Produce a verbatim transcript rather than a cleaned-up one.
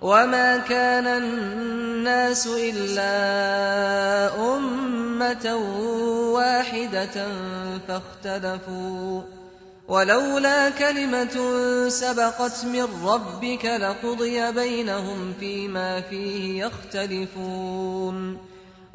وما كان الناس إلا أمة واحدة فاختلفوا ولولا كلمة سبقت من ربك لقضي بينهم فيما فيه يختلفون